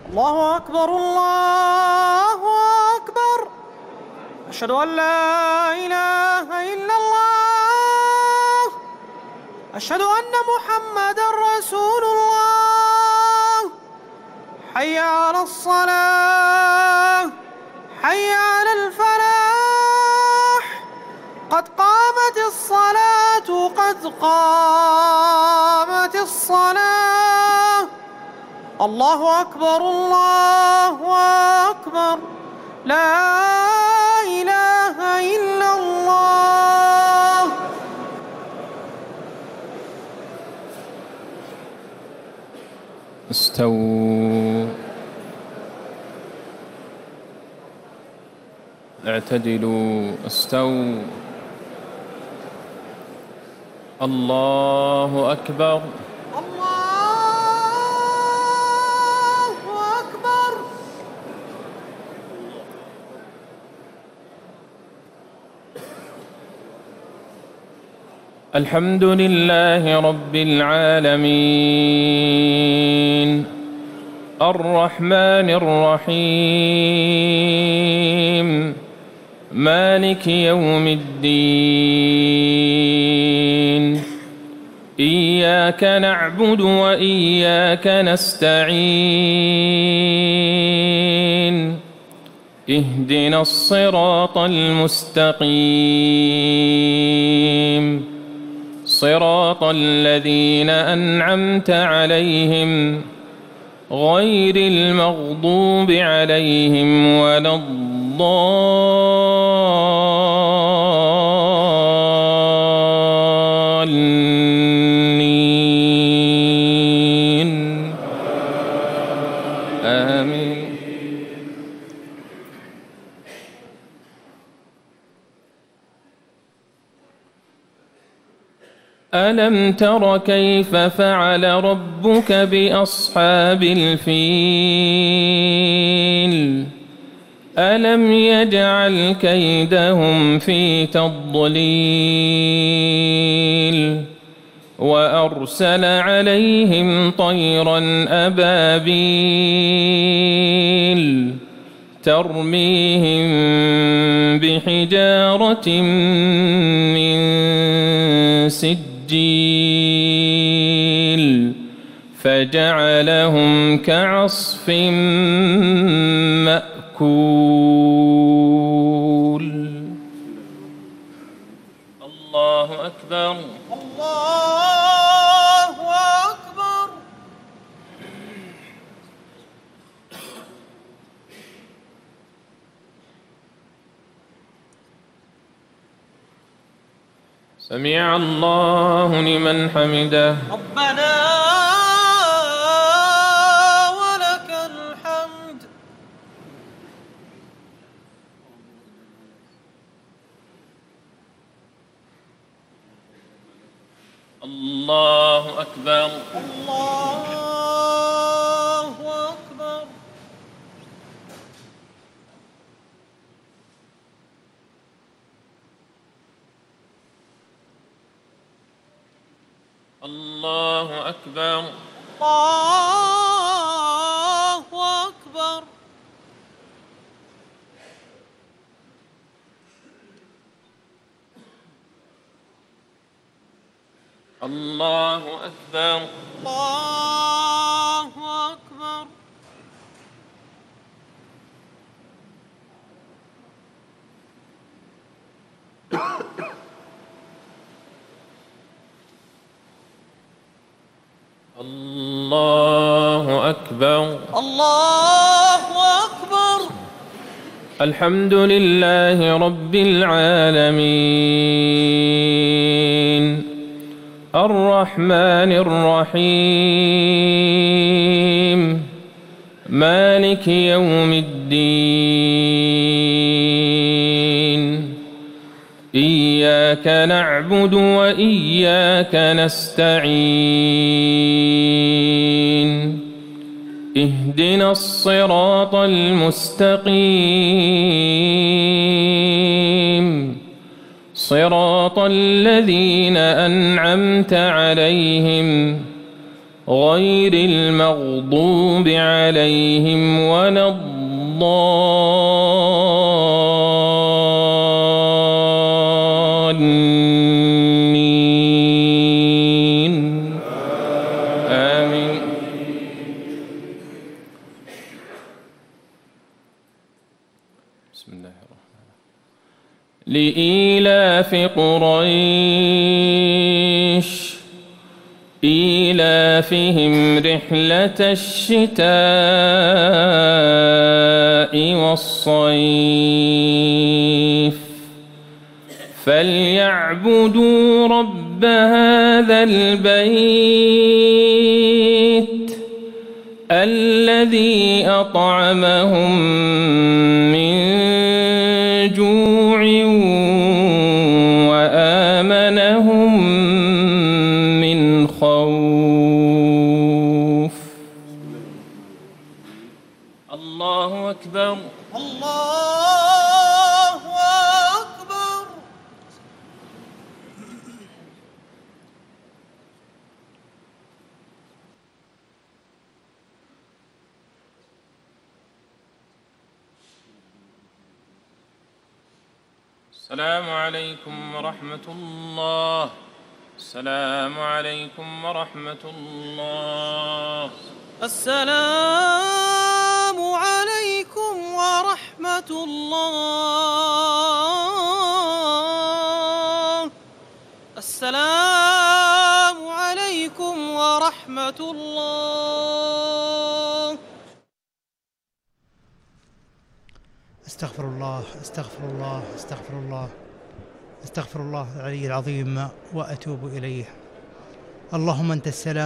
الله أكبر الله أكبر. أشهد أن لا إله إلا الله. أشهد أن محمدًا رسول الله. حي على الصلاة، حي على الفلاح، قد قامت الصلاة، قد قامت الصلاة. الله أكبر الله أكبر. لا إله إلا الله. استووا، اعتدلوا، استووا. الله أكبر. الحمد لله رب العالمين، الرحمن الرحيم، مالك يوم الدين. إياك نعبد وإياك نستعين. اهدنا الصراط المستقيم، صراط الذين أنعمت عليهم غير المغضوب عليهم ولا الضالين. آمين. ألم تر كيف فعل ربك بأصحاب الفيل؟ ألم يجعل كيدهم في تضليل وأرسل عليهم طيرا أبابيل ترميهم بحجارة من سجيل فجعلهم كعصف مأكول. الله أكبر. الله أكبر. سمع الله لمن حمده. ربنا ولك الحمد. الله أكبر. الله أكبر. الله أكبر. الله أكبر. الله أكبر. الله أكبر. الله أكبر. الله أكبر. الحمد لله رب العالمين، الرحمن الرحيم، مالك يوم الدين. إياك نعبد وإياك نستعين. اهدنا الصراط المستقيم، صراط الذين أنعمت عليهم غير المغضوب عليهم ولا الضالين آمين. بسم الله الرحمن الرحيم. لإيلاف قريش إيلافهم رحلة الشتاء والصيف فليعبدوا رب هذا البيت الذي أطعمهم من جوع وآمنهم من خوف. الله أكبر. الله أكبر. السلام عليكم ورحمة الله. السلام عليكم ورحمة الله. السلام عليكم ورحمة الله. السلام عليكم ورحمة الله. استغفر الله استغفر الله استغفر الله استغفر الله العلي العظيم وأتوب إليه. اللهم أنت السلام